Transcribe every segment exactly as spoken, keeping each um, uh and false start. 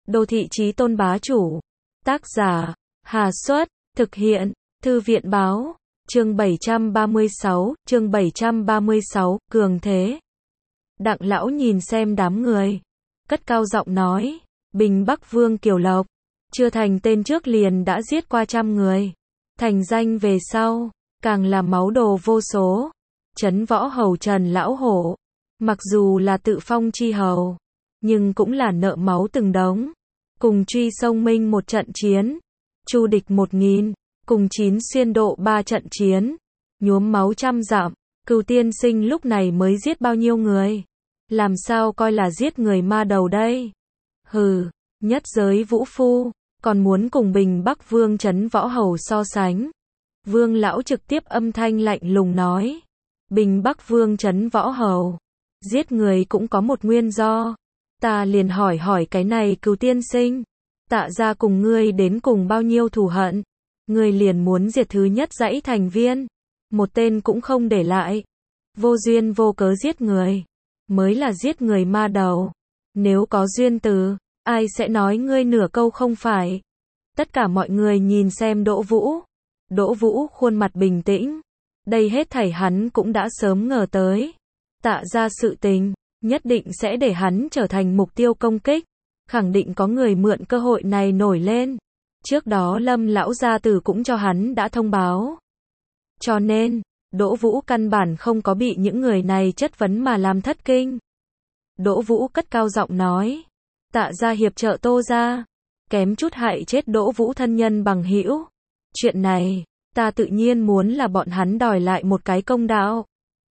Đô thị chí tôn bá chủ. Tác giả, Hà Xuất, thực hiện, Thư viện báo, chương bảy trăm ba mươi sáu, chương bảy trăm ba mươi sáu, cường thế. Đặng lão nhìn xem đám người, cất cao giọng nói, Bình Bắc Vương Kiều Lộc, chưa thành tên trước liền đã giết qua trăm người, thành danh về sau, càng là máu đồ vô số. Trấn Võ Hầu Trần Lão Hổ, mặc dù là tự phong chi hầu, nhưng cũng là nợ máu từng đống. Cùng Truy Sông Minh một trận chiến, Chu địch một nghìn, cùng Chín Xuyên Độ ba trận chiến, nhuốm máu trăm dặm. Cửu tiên sinh lúc này mới giết bao nhiêu người? Làm sao coi là giết người ma đầu đây? Hừ, nhất giới vũ phu, còn muốn cùng Bình Bắc Vương Trấn Võ Hầu so sánh. Vương lão trực tiếp âm thanh lạnh lùng nói, Bình Bắc Vương Trấn Võ Hầu, giết người cũng có một nguyên do. Ta liền hỏi hỏi cái này Cửu tiên sinh, Tạ gia cùng ngươi đến cùng bao nhiêu thù hận? Ngươi liền muốn diệt thứ nhất dãy thành viên, một tên cũng không để lại. Vô duyên vô cớ giết người, mới là giết người ma đầu. Nếu có duyên từ, ai sẽ nói ngươi nửa câu không phải? Tất cả mọi người nhìn xem Đỗ Vũ. Đỗ Vũ khuôn mặt bình tĩnh. Đây hết thảy hắn cũng đã sớm ngờ tới. Tạ gia sự tình, nhất định sẽ để hắn trở thành mục tiêu công kích. Khẳng định có người mượn cơ hội này nổi lên. Trước đó Lâm lão gia tử cũng cho hắn đã thông báo. Cho nên, Đỗ Vũ căn bản không có bị những người này chất vấn mà làm thất kinh. Đỗ Vũ cất cao giọng nói, Tạ gia hiệp trợ Tô gia, kém chút hại chết Đỗ Vũ thân nhân bằng hữu. Chuyện này, ta tự nhiên muốn là bọn hắn đòi lại một cái công đạo.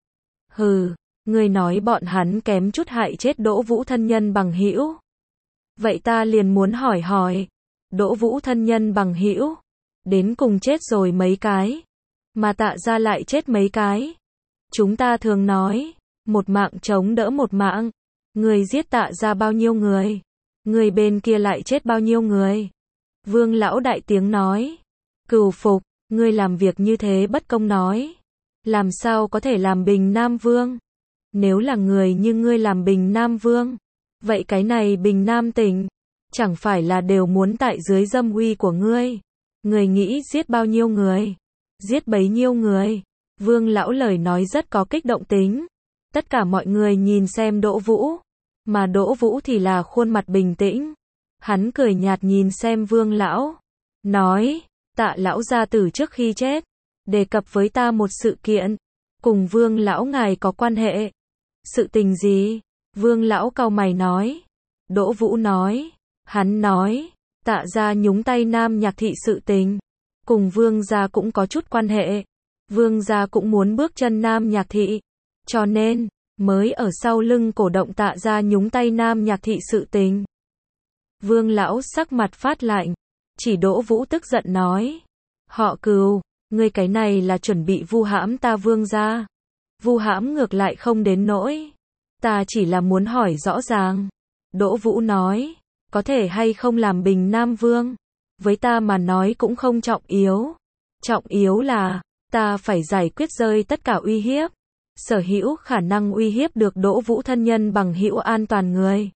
Hừ, ngươi nói bọn hắn kém chút hại chết Đỗ Vũ thân nhân bằng hữu. Vậy ta liền muốn hỏi hỏi, Đỗ Vũ thân nhân bằng hữu, đến cùng chết rồi mấy cái, mà Tạ gia lại chết mấy cái. Chúng ta thường nói, một mạng chống đỡ một mạng, người giết Tạ gia bao nhiêu người, người bên kia lại chết bao nhiêu người. Vương lão đại tiếng nói, cừu phục, ngươi làm việc như thế bất công nói, làm sao có thể làm Bình Nam Vương? Nếu là người như ngươi làm Bình Nam Vương, vậy cái này Bình Nam tỉnh, chẳng phải là đều muốn tại dưới dâm uy của ngươi? Ngươi nghĩ giết bao nhiêu người, giết bấy nhiêu người. Vương lão lời nói rất có kích động tính. Tất cả mọi người nhìn xem Đỗ Vũ, mà Đỗ Vũ thì là khuôn mặt bình tĩnh. Hắn cười nhạt nhìn xem Vương lão, nói, Tạ lão gia tử trước khi chết, đề cập với ta một sự kiện, cùng Vương lão ngài có quan hệ. Sự tình gì? Vương lão cau mày nói. Đỗ Vũ nói, hắn nói, Tạ gia nhúng tay Nam Nhạc thị sự tình, cùng Vương gia cũng có chút quan hệ. Vương gia cũng muốn bước chân Nam Nhạc thị, cho nên mới ở sau lưng cổ động Tạ gia nhúng tay Nam Nhạc thị sự tình. Vương lão sắc mặt phát lạnh, chỉ Đỗ Vũ tức giận nói, họ Cừu, ngươi cái này là chuẩn bị vu hãm ta Vương gia. Vu hãm ngược lại không đến nỗi, ta chỉ là muốn hỏi rõ ràng. Đỗ Vũ nói, có thể hay không làm Bình Nam Vương, với ta mà nói cũng không trọng yếu. Trọng yếu là, ta phải giải quyết rơi tất cả uy hiếp, sở hữu khả năng uy hiếp được Đỗ Vũ thân nhân bằng hữu an toàn người.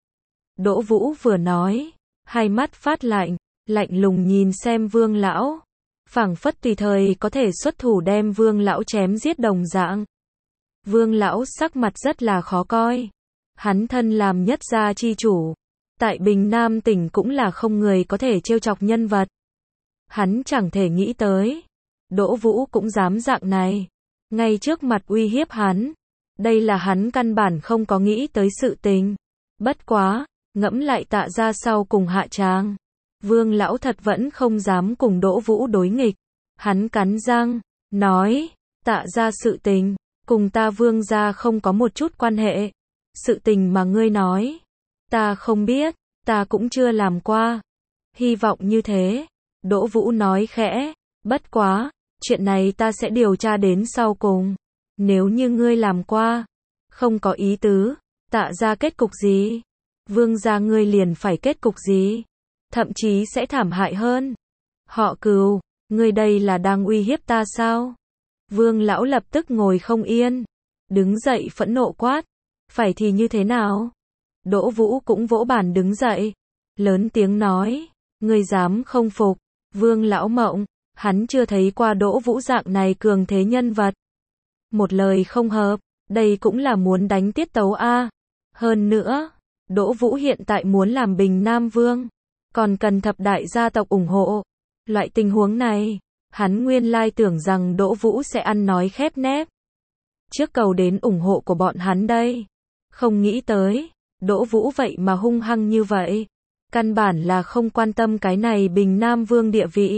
Đỗ Vũ vừa nói, hai mắt phát lạnh, lạnh lùng nhìn xem Vương lão, phảng phất tùy thời có thể xuất thủ đem Vương lão chém giết đồng dạng. Vương lão sắc mặt rất là khó coi. Hắn thân làm nhất gia chi chủ, tại Bình Nam tỉnh cũng là không người có thể trêu chọc nhân vật. Hắn chẳng thể nghĩ tới, Đỗ Vũ cũng dám dạng này, ngay trước mặt uy hiếp hắn. Đây là hắn căn bản không có nghĩ tới sự tình. Bất quá, ngẫm lại Tạ gia sau cùng hạ tràng, Vương lão thật vẫn không dám cùng Đỗ Vũ đối nghịch. Hắn cắn răng, nói, Tạ gia sự tình, cùng ta Vương gia không có một chút quan hệ. Sự tình mà ngươi nói, ta không biết, ta cũng chưa làm qua. Hy vọng như thế. Đỗ Vũ nói khẽ, bất quá, chuyện này ta sẽ điều tra đến sau cùng. Nếu như ngươi làm qua, không có ý tứ, Tạ gia kết cục gì? Vương gia ngươi liền phải kết cục gì? Thậm chí sẽ thảm hại hơn. Họ Cừu, ngươi đây là đang uy hiếp ta sao? Vương lão lập tức ngồi không yên, đứng dậy phẫn nộ quát, phải thì như thế nào? Đỗ Vũ cũng vỗ bàn đứng dậy, lớn tiếng nói, ngươi dám không phục, Vương lão mộng, hắn chưa thấy qua Đỗ Vũ dạng này cường thế nhân vật. Một lời không hợp, đây cũng là muốn đánh tiết tấu a. Hơn nữa, Đỗ Vũ hiện tại muốn làm Bình Nam Vương, còn cần thập đại gia tộc ủng hộ. Loại tình huống này, hắn nguyên lai tưởng rằng Đỗ Vũ sẽ ăn nói khép nép, trước cầu đến ủng hộ của bọn hắn đây. Không nghĩ tới, Đỗ Vũ vậy mà hung hăng như vậy. Căn bản là không quan tâm cái này Bình Nam Vương địa vị.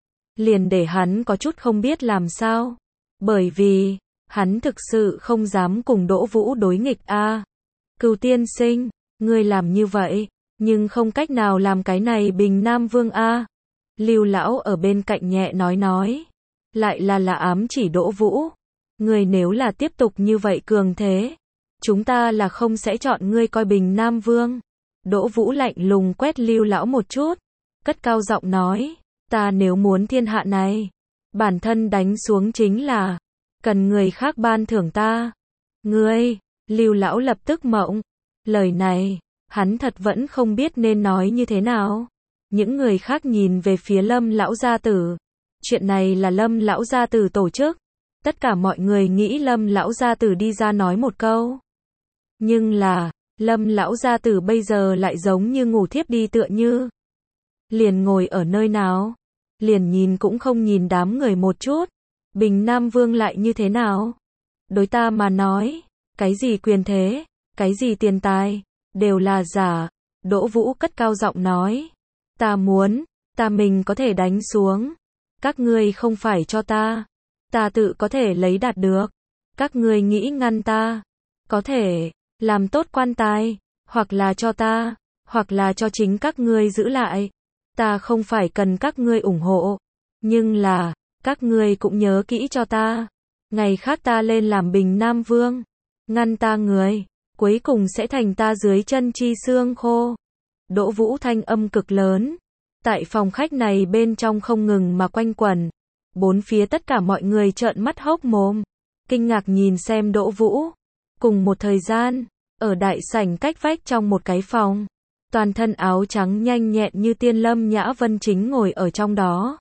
Liền để hắn có chút không biết làm sao. Bởi vì, hắn thực sự không dám cùng Đỗ Vũ đối nghịch a. À, Cửu tiên sinh, ngươi làm như vậy, nhưng không cách nào làm cái này Bình Nam Vương a. À. Lưu lão ở bên cạnh nhẹ nói nói. Lại là là ám chỉ Đỗ Vũ. Ngươi nếu là tiếp tục như vậy cường thế, chúng ta là không sẽ chọn ngươi coi Bình Nam Vương. Đỗ Vũ lạnh lùng quét Lưu lão một chút, cất cao giọng nói, ta nếu muốn thiên hạ này, bản thân đánh xuống chính là, cần người khác ban thưởng ta. Ngươi, Lưu lão lập tức mộng, lời này, hắn thật vẫn không biết nên nói như thế nào. Những người khác nhìn về phía Lâm lão gia tử, chuyện này là Lâm lão gia tử tổ chức, tất cả mọi người nghĩ Lâm lão gia tử đi ra nói một câu. Nhưng là, Lâm lão gia tử bây giờ lại giống như ngủ thiếp đi tựa như. Liền ngồi ở nơi nào, liền nhìn cũng không nhìn đám người một chút. Bình Nam Vương lại như thế nào? Đối ta mà nói, cái gì quyền thế, cái gì tiền tài, đều là giả. Đỗ Vũ cất cao giọng nói, ta muốn, ta mình có thể đánh xuống. Các ngươi không phải cho ta, ta tự có thể lấy đạt được. Các ngươi nghĩ ngăn ta, có thể làm tốt quan tài, hoặc là cho ta, hoặc là cho chính các ngươi giữ lại. Ta không phải cần các ngươi ủng hộ, nhưng là, các ngươi cũng nhớ kỹ cho ta. Ngày khác ta lên làm Bình Nam Vương, ngăn ta người, cuối cùng sẽ thành ta dưới chân chi xương khô. Đỗ Vũ thanh âm cực lớn, tại phòng khách này bên trong không ngừng mà quanh quẩn. Bốn phía tất cả mọi người trợn mắt hốc mồm, kinh ngạc nhìn xem Đỗ Vũ. Cùng một thời gian, ở đại sảnh cách vách trong một cái phòng, toàn thân áo trắng nhanh nhẹn như tiên Lâm Nhã Vân chính ngồi ở trong đó.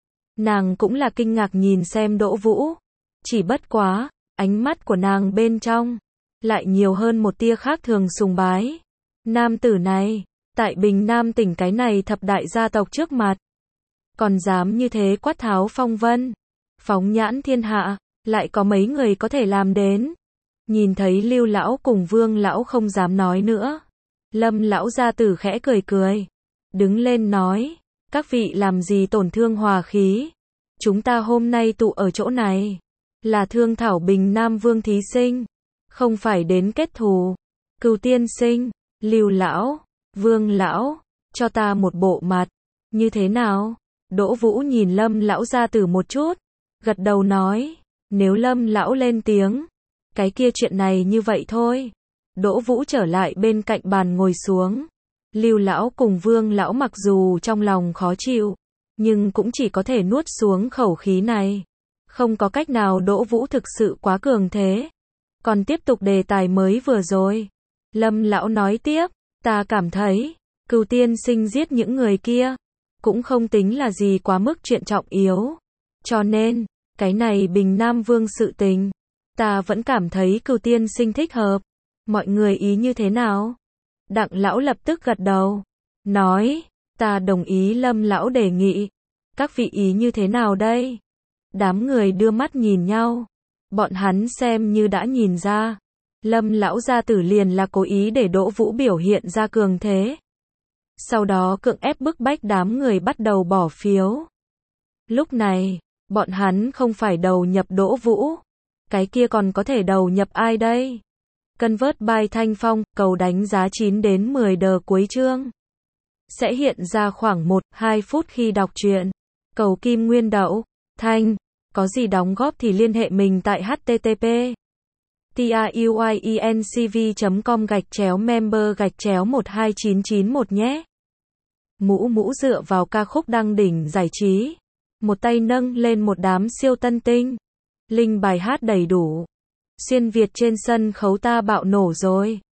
Nàng cũng là kinh ngạc nhìn xem Đỗ Vũ, chỉ bất quá, ánh mắt của nàng bên trong, lại nhiều hơn một tia khác thường sùng bái. Nam tử này, tại Bình Nam tỉnh cái này thập đại gia tộc trước mặt, còn dám như thế quát tháo phong vân, phóng nhãn thiên hạ, lại có mấy người có thể làm đến. Nhìn thấy Lưu lão cùng Vương lão không dám nói nữa, Lâm lão gia tử khẽ cười cười, đứng lên nói, các vị làm gì tổn thương hòa khí, chúng ta hôm nay tụ ở chỗ này, là thương thảo Bình Nam Vương thí sinh, không phải đến kết thù. Cửu tiên sinh, Lưu lão, Vương lão, cho ta một bộ mặt, như thế nào? Đỗ Vũ nhìn Lâm lão gia tử một chút, gật đầu nói, nếu Lâm lão lên tiếng, cái kia chuyện này như vậy thôi. Đỗ Vũ trở lại bên cạnh bàn ngồi xuống. Lưu lão cùng Vương lão mặc dù trong lòng khó chịu, nhưng cũng chỉ có thể nuốt xuống khẩu khí này. Không có cách nào, Đỗ Vũ thực sự quá cường thế. Còn tiếp tục đề tài mới vừa rồi. Lâm lão nói tiếp, ta cảm thấy, Cửu tiên sinh giết những người kia, cũng không tính là gì quá mức chuyện trọng yếu. Cho nên, cái này Bình Nam Vương sự tình, ta vẫn cảm thấy Cửu tiên sinh thích hợp. Mọi người ý như thế nào? Đặng lão lập tức gật đầu, nói, ta đồng ý Lâm lão đề nghị. Các vị ý như thế nào đây? Đám người đưa mắt nhìn nhau. Bọn hắn xem như đã nhìn ra, Lâm lão gia tử liền là cố ý để Đỗ Vũ biểu hiện ra cường thế. Sau đó cưỡng ép bức bách đám người bắt đầu bỏ phiếu. Lúc này, bọn hắn không phải đầu nhập Đỗ Vũ, cái kia còn có thể đầu nhập ai đây? Convert by Thanh Phong, cầu đánh giá chín đến mười đờ cuối chương. Sẽ hiện ra khoảng một đến hai phút khi đọc truyện. Cầu kim nguyên đậu, Thanh, có gì đóng góp thì liên hệ mình tại http truyencv chấm com gạch chéo member gạch chéo một hai chín chín một nhé. Mũ mũ dựa vào ca khúc đăng đỉnh giải trí. Một tay nâng lên một đám siêu tân tinh. Link bài hát đầy đủ. Xuyên Việt trên sân khấu ta bạo nổ rồi.